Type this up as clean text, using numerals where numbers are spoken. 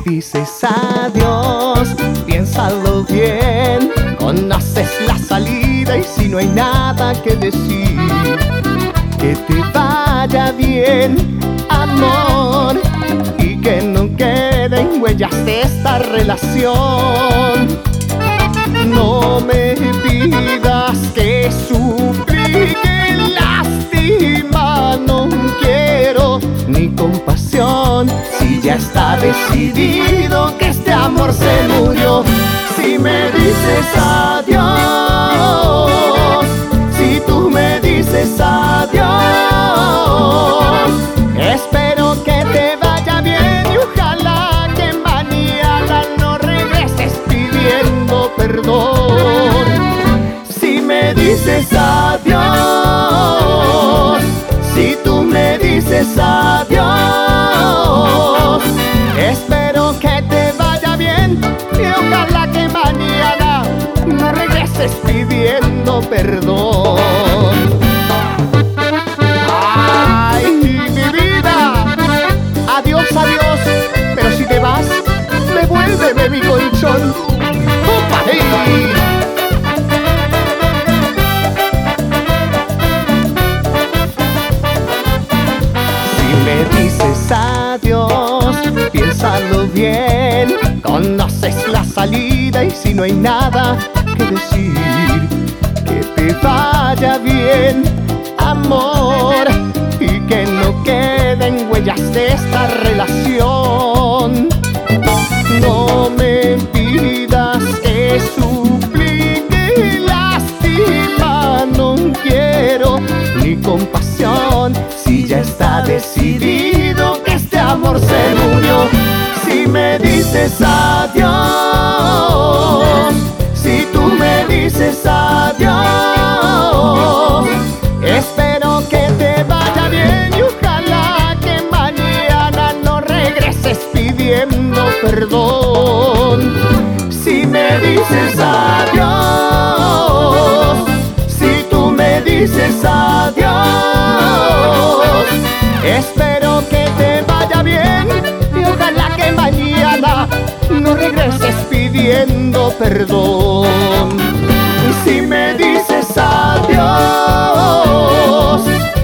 dices adiós, piénsalo bien. Conoces la salida y si no hay nada que decir, que te vaya bien, amor, y que no queden huellas de esta relación. No me pidas que suplique, lástima no quiero, ni compasión, si ya está decidido que este amor se murió. Si me dices adiós, si tú me dices adiós, espero que te vaya bien y ojalá que mañana no regreses pidiendo perdón. Si me dices adiós, si tú me dices adiós, espero que te vaya bien y ojalá que mañana no regreses pidiendo perdón. Ay, mi vida, adiós, adiós, pero si te vas, devuélveme mi colchón. ¡Opa, hey! Si me dices adiós, piénsalo bien. Conoces la salida y si no hay nada que decir, que te vaya bien, amor, y que no queden huellas de esta relación. No me pidas que suplique, lástima no quiero, ni compasión, si ya está decidido que este amor se murió. Si me dices adiós, si tú me dices adiós, espero que te vaya bien y ojalá que mañana no regreses pidiendo perdón. Si me dices adiós, si tú me dices adiós, espero que te vaya bien y ojalá que mañana no regreses pidiendo perdón. Si me dices adiós,